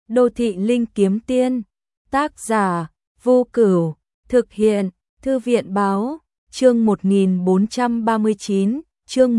Đô thị linh kiếm tiên, tác giả, Vô Cửu, thực hiện, Thư viện báo, chương 1439, chương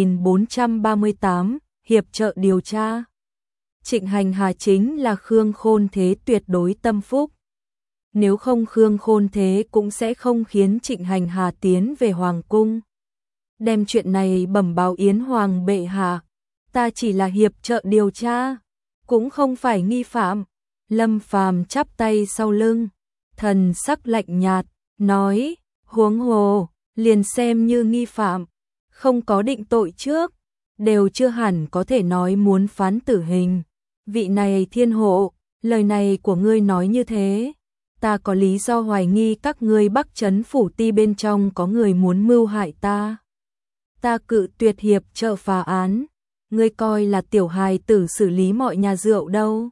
1438, hiệp trợ điều tra. Trịnh Hành Hà chính là Khương Khôn Thế tuyệt đối tâm phúc. Nếu không Khương Khôn Thế cũng sẽ không khiến Trịnh Hành Hà tiến về Hoàng cung. Đem chuyện này bẩm báo Yến Hoàng bệ hạ, ta chỉ là hiệp trợ điều tra, cũng không phải nghi phạm. Lâm Phàm chắp tay sau lưng, thần sắc lạnh nhạt, nói, huống hồ, liền xem như nghi phạm, không có định tội trước, đều chưa hẳn có thể nói muốn phán tử hình. Vị này thiên hộ, lời này của ngươi nói như thế, ta có lý do hoài nghi các ngươi Bắc Trấn phủ ti bên trong có người muốn mưu hại ta. Ta cự tuyệt hiệp trợ phá án, ngươi coi là tiểu hài tử xử lý mọi nhà rượu đâu.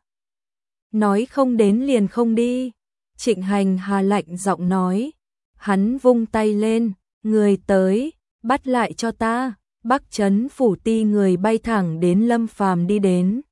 Nói không đến liền không đi. Trịnh Hành Hà lạnh giọng nói, hắn vung tay lên, người tới, bắt lại cho ta. Bắc Trấn phủ ti người bay thẳng đến Lâm Phàm đi đến.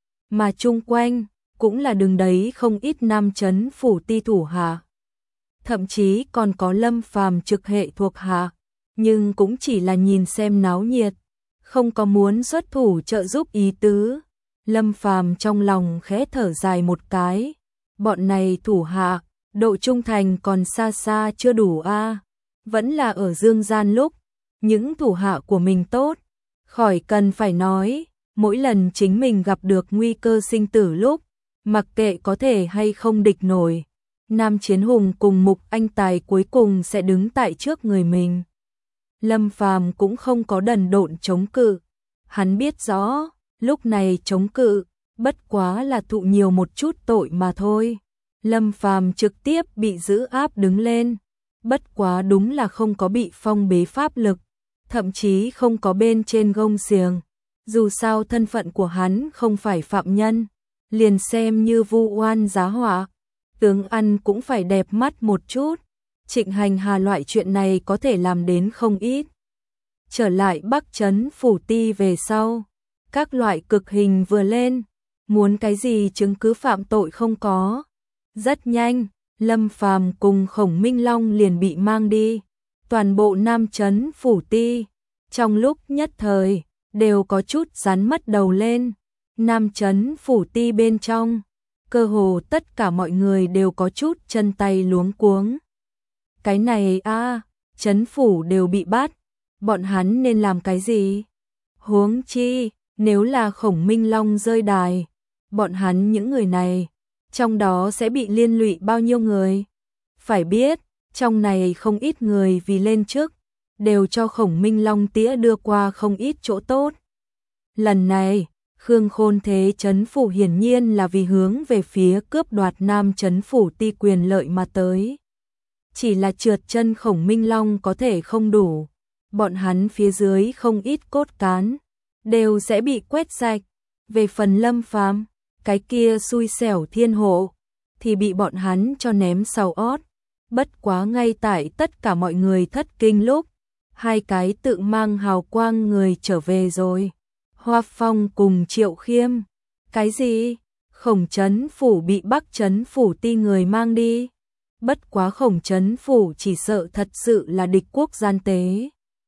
Mà chung quanh, cũng là đường đấy không ít Nam Trấn phủ ti thủ hạ. Thậm chí còn có Lâm Phàm trực hệ thuộc hạ, nhưng cũng chỉ là nhìn xem náo nhiệt, không có muốn xuất thủ trợ giúp ý tứ. Lâm Phàm trong lòng khẽ thở dài một cái, bọn này thủ hạ, độ trung thành còn xa xa chưa đủ a. Vẫn là ở dương gian lúc, những thủ hạ của mình tốt, khỏi cần phải nói, mỗi lần chính mình gặp được nguy cơ sinh tử lúc, mặc kệ có thể hay không địch nổi, Nam Chiến Hùng cùng Mục Anh Tài cuối cùng sẽ đứng tại trước người mình. Lâm Phàm cũng không có đần độn chống cự, hắn biết rõ, lúc này chống cự, bất quá là thụ nhiều một chút tội mà thôi. Lâm Phàm trực tiếp bị giữ áp đứng lên, bất quá đúng là không có bị phong bế pháp lực, thậm chí không có bên trên gông xiềng. Dù sao thân phận của hắn không phải phạm nhân, liền xem như vu oan giá họa, tướng ăn cũng phải đẹp mắt một chút. Trịnh Hành Hà loại chuyện này có thể làm đến không ít. Trở lại Bắc Trấn phủ ti về sau, các loại cực hình vừa lên, muốn cái gì chứng cứ phạm tội không có. Rất nhanh, Lâm Phàm cùng Khổng Minh Long liền bị mang đi. Toàn bộ Nam Trấn phủ ti, trong lúc nhất thời, đều có chút rắn mất đầu lên. Nam Trấn phủ ti bên trong, cơ hồ tất cả mọi người đều có chút chân tay luống cuống. Cái này trấn phủ đều bị bắt, bọn hắn nên làm cái gì? Huống chi, nếu là Khổng Minh Long rơi đài, bọn hắn những người này, trong đó sẽ bị liên lụy bao nhiêu người? Phải biết, trong này không ít người vì lên chức, đều cho Khổng Minh Long tía đưa qua không ít chỗ tốt. Lần này, Khương Khôn Thế Trấn phủ hiển nhiên là vì hướng về phía cướp đoạt Nam Trấn phủ ti quyền lợi mà tới. Chỉ là trượt chân Khổng Minh Long có thể không đủ, bọn hắn phía dưới không ít cốt cán, đều sẽ bị quét sạch. Về phần Lâm Phàm, cái kia xui xẻo thiên hộ, thì bị bọn hắn cho ném sau ót. Bất quá ngay tại tất cả mọi người thất kinh lúc, hai cái tự mang hào quang người trở về rồi. Hoa Phong cùng Triệu Khiêm. Cái gì? Khổng Trấn phủ bị Bắc Trấn phủ ti người mang đi. Bất quá Khổng Trấn phủ chỉ sợ thật sự là địch quốc gian tế.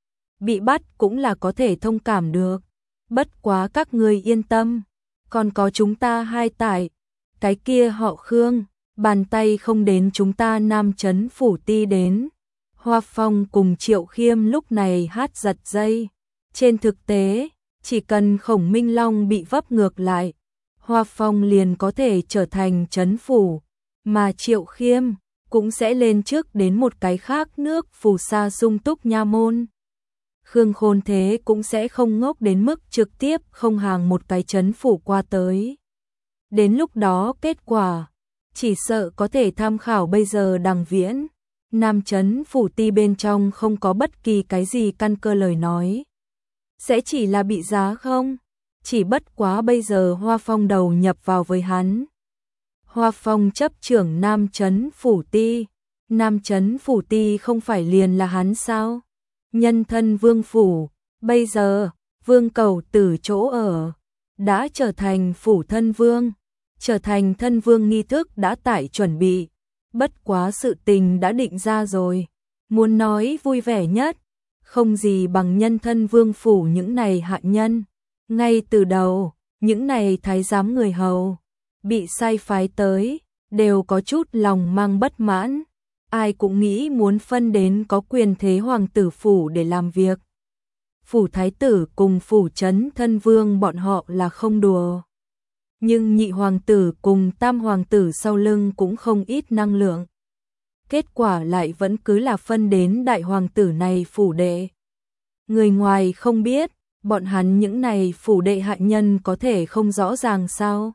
Bị bắt cũng là có thể thông cảm được. Bất quá các ngươi yên tâm, còn có chúng ta hai tại. Cái kia họ Khương, bàn tay không đến chúng ta Nam Trấn phủ ti đến. Hoa Phong cùng Triệu Khiêm lúc này hát giật dây. Trên thực tế, chỉ cần Khổng Minh Long bị vấp ngược lại, Hoa Phong liền có thể trở thành trấn phủ, mà Triệu Khiêm cũng sẽ lên trước đến một cái khác nước phù sa sung túc nha môn. Khương Khôn Thế cũng sẽ không ngốc đến mức trực tiếp không hàng một cái trấn phủ qua tới. Đến lúc đó kết quả, chỉ sợ có thể tham khảo bây giờ Đằng Viễn. Nam Trấn phủ ti bên trong không có bất kỳ cái gì căn cơ lời nói. Sẽ chỉ là bị giá không? Chỉ bất quá bây giờ Hoa Phong đầu nhập vào với hắn. Hoa Phong chấp trưởng Nam Trấn phủ ti. Nam Trấn phủ ti không phải liền là hắn sao? Nhân thân vương phủ, bây giờ, vương cầu tử chỗ ở, đã trở thành phủ thân vương. trở thành thân vương nghi thức đã tại chuẩn bị, bất quá sự tình đã định ra rồi. Muốn nói vui vẻ nhất, không gì bằng nhân thân vương phủ những này hạ nhân. Ngay từ đầu, những này thái giám người hầu, bị sai phái tới, đều có chút lòng mang bất mãn. Ai cũng nghĩ muốn phân đến có quyền thế hoàng tử phủ để làm việc. Phủ thái tử cùng phủ trấn thân vương bọn họ là không đùa. Nhưng nhị hoàng tử cùng tam hoàng tử sau lưng cũng không ít năng lượng. Kết quả lại vẫn cứ là phân đến đại hoàng tử này phủ đệ. Người ngoài không biết, bọn hắn những này phủ đệ hạ nhân có thể không rõ ràng sao.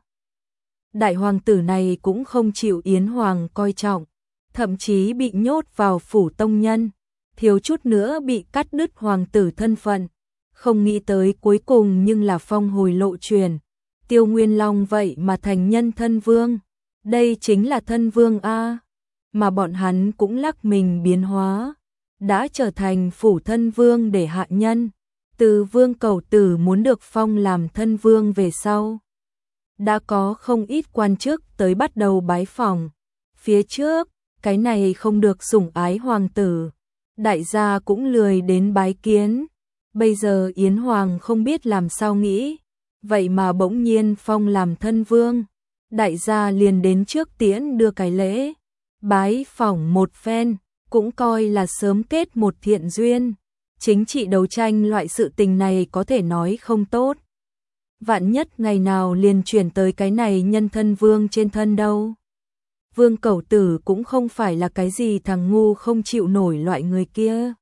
Đại hoàng tử này cũng không chịu Yến Hoàng coi trọng, thậm chí bị nhốt vào phủ tông nhân, thiếu chút nữa bị cắt đứt hoàng tử thân phận. Không nghĩ tới cuối cùng nhưng là phong hồi lộ truyền. Tiêu Nguyên Long vậy mà thành nhân thân vương. Đây chính là thân vương A. Mà bọn hắn cũng lắc mình biến hóa. Đã trở thành phủ thân vương để hạ nhân. Từ vương cầu tử muốn được phong làm thân vương về sau. Đã có không ít quan chức tới bắt đầu bái phỏng. Phía trước, cái này không được sủng ái hoàng tử. Đại gia cũng lười đến bái kiến. Bây giờ Yến Hoàng không biết làm sao nghĩ. Vậy mà bỗng nhiên phong làm thân vương. Đại gia liền đến trước tiễn đưa cái lễ. Bái phỏng một phen, cũng coi là sớm kết một thiện duyên. Chính trị đấu tranh loại sự tình này có thể nói không tốt. Vạn nhất ngày nào liền chuyển tới cái này nhân thân vương trên thân đâu. Vương Cẩu Tử cũng không phải là cái gì thằng ngu không chịu nổi loại người kia.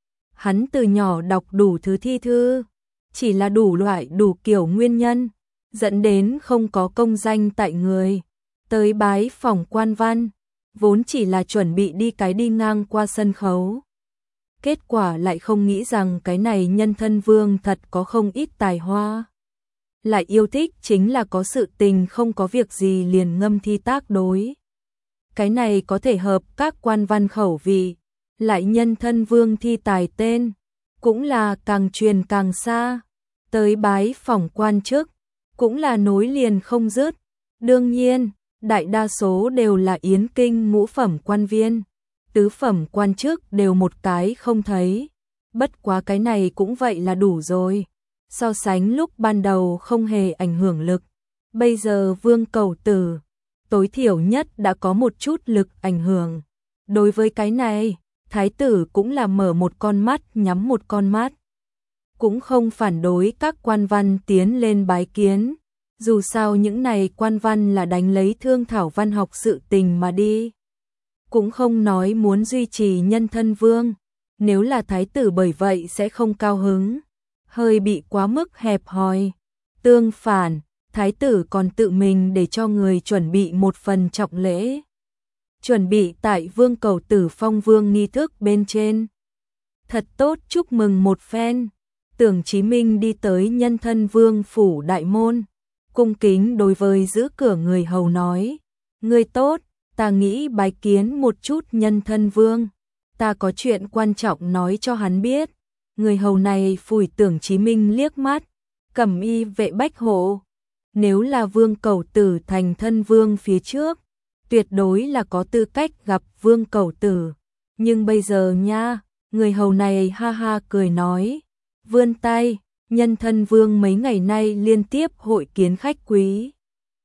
Hắn từ nhỏ đọc đủ thứ thi thư, chỉ là đủ loại đủ kiểu nguyên nhân, dẫn đến không có công danh tại người. Tới bái phỏng quan văn, vốn chỉ là chuẩn bị đi ngang qua sân khấu. Kết quả lại không nghĩ rằng cái này nhân thân vương thật có không ít tài hoa. Lại yêu thích chính là có sự tình không có việc gì liền ngâm thi tác đối. Cái này có thể hợp các quan văn khẩu vị, lại nhân thân vương thi tài tên, cũng là càng truyền càng xa. Tới bái phỏng quan chức, cũng là nối liền không dứt. Đương nhiên, đại đa số đều là yến kinh ngũ phẩm quan viên, tứ phẩm quan chức đều một cái không thấy. Bất quá cái này cũng vậy là đủ rồi. So sánh lúc ban đầu không hề ảnh hưởng lực. Bây giờ Vương Cẩu Tử, tối thiểu nhất đã có một chút lực ảnh hưởng. Đối với cái này, thái tử cũng là mở một con mắt nhắm một con mắt. Cũng không phản đối các quan văn tiến lên bái kiến. Dù sao những này quan văn là đánh lấy thương thảo văn học sự tình mà đi. Cũng không nói muốn duy trì nhân thân vương. Nếu là thái tử bởi vậy sẽ không cao hứng. Hơi bị quá mức hẹp hòi. Tương phản, thái tử còn tự mình để cho người chuẩn bị một phần trọng lễ. Chuẩn bị tại Vương Cẩu Tử phong vương nghi thức bên trên. Thật tốt chúc mừng một phen. Tưởng Chí Minh đi tới nhân thân vương phủ đại môn. Cung kính đối với giữ cửa người hầu nói. Người tốt, ta nghĩ bái kiến một chút nhân thân vương. Ta có chuyện quan trọng nói cho hắn biết. Người hầu này phủi Tưởng Chí Minh liếc mắt. Cẩm y vệ bách hộ. Nếu là Vương Cẩu Tử thành thân vương phía trước, tuyệt đối là có tư cách gặp Vương Cẩu Tử. Nhưng bây giờ nha, người hầu này ha ha cười nói. Vươn tay, nhân thân vương mấy ngày nay liên tiếp hội kiến khách quý.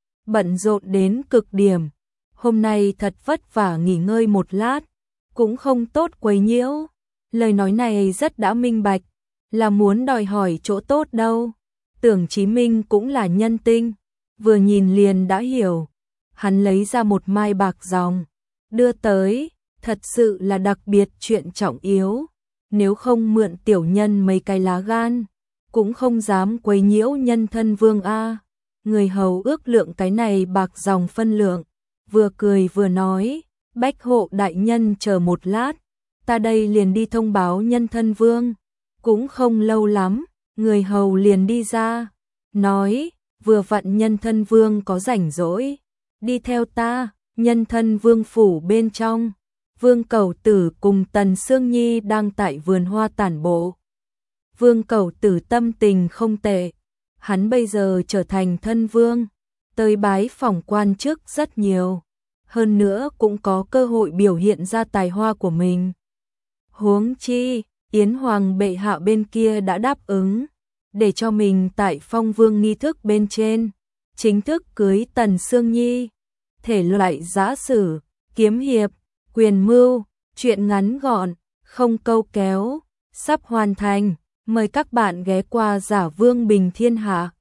Bận rộn đến cực điểm. Hôm nay thật vất vả nghỉ ngơi một lát, cũng không tốt quấy nhiễu. Lời nói này rất đã minh bạch, là muốn đòi hỏi chỗ tốt đâu. Tưởng Chí Minh cũng là nhân tinh, vừa nhìn liền đã hiểu. Hắn lấy ra một mai bạc dòng, đưa tới, thật sự là đặc biệt chuyện trọng yếu. Nếu không mượn tiểu nhân mấy cái lá gan, cũng không dám quấy nhiễu nhân thân vương A. Người hầu ước lượng cái này bạc dòng phân lượng, vừa cười vừa nói, bách hộ đại nhân chờ một lát, ta đây liền đi thông báo nhân thân vương. Cũng không lâu lắm, người hầu liền đi ra, nói, vừa vặn nhân thân vương có rảnh rỗi, đi theo ta. Nhân thân vương phủ bên trong, Vương Cẩu Tử cùng Tần Sương Nhi đang tại vườn hoa tản bộ. Vương Cẩu Tử tâm tình không tệ, hắn bây giờ trở thành thân vương, tới bái phỏng quan chức rất nhiều, hơn nữa cũng có cơ hội biểu hiện ra tài hoa của mình. Huống chi, Yến Hoàng bệ hạ bên kia đã đáp ứng, để cho mình tại phong vương nghi thức bên trên, chính thức cưới Tần Sương Nhi. Thể loại giã sử, kiếm hiệp, quyền mưu, truyện ngắn gọn, không câu kéo, sắp hoàn thành. Mời các bạn ghé qua Giả Vương Bình Thiên Hạ.